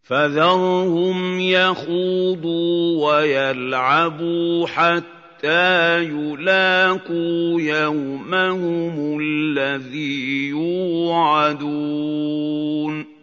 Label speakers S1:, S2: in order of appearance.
S1: فَذَرْهُمْ يَخُوضُوا وَيَلْعَبُوا حَتَّىٰ يُلَاقُوا يَوْمَهُمُ الَّذِي يُوعَدُونَ